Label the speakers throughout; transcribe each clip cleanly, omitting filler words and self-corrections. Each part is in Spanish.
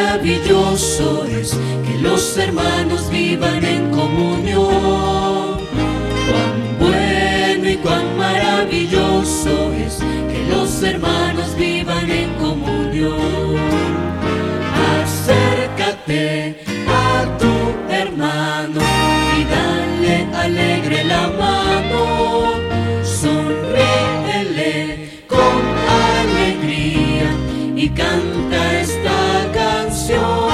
Speaker 1: maravilloso es que los hermanos vivan en comunión. Cuán bueno y cuán maravilloso es que los hermanos vivan en comunión. Acércate a tu hermano y dale alegre la mano. Sonríele con alegría y canta esta canción.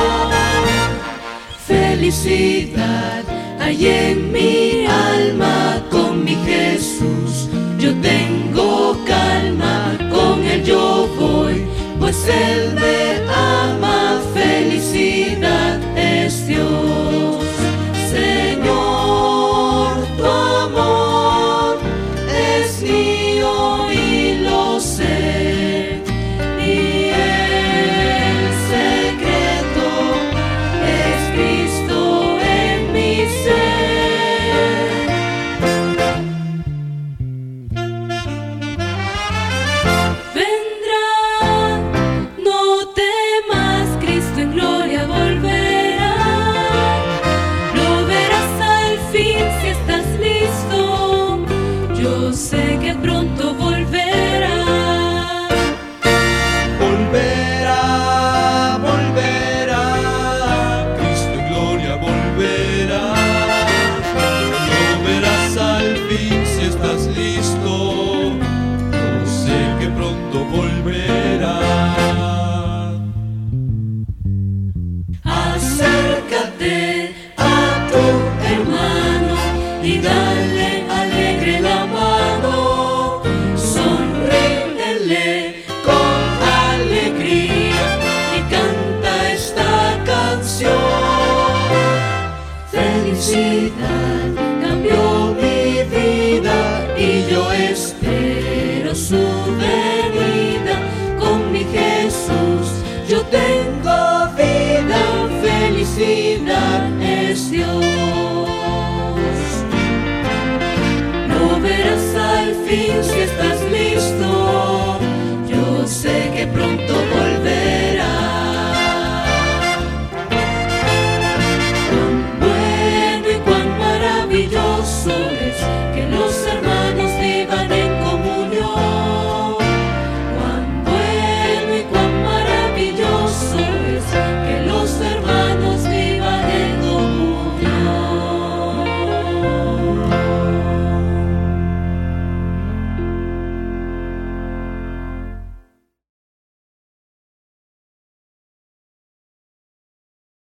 Speaker 1: Felicidad hay en mi alma con mi Jesús. Yo tengo calma, con Él yo voy, pues Él me ama. Felicidad es Dios. Señor, tu amor es mío y lo sé, y el secreto es Cristo en mi ser. Vendrá, no temas, Cristo en gloria volverá. Lo verás al fin si estás listo. Yo sé que pronto volverá.
Speaker 2: Volverá, volverá, Cristo en gloria volverá. Lo verás al fin si estás listo. Yo sé que pronto volverá.
Speaker 1: Acércate a tu hermano y dale alegre la mano. Sonríele con alegría y canta esta canción. Felicidad cambió mi vida y yo espero su venida. Con mi Jesús yo tengo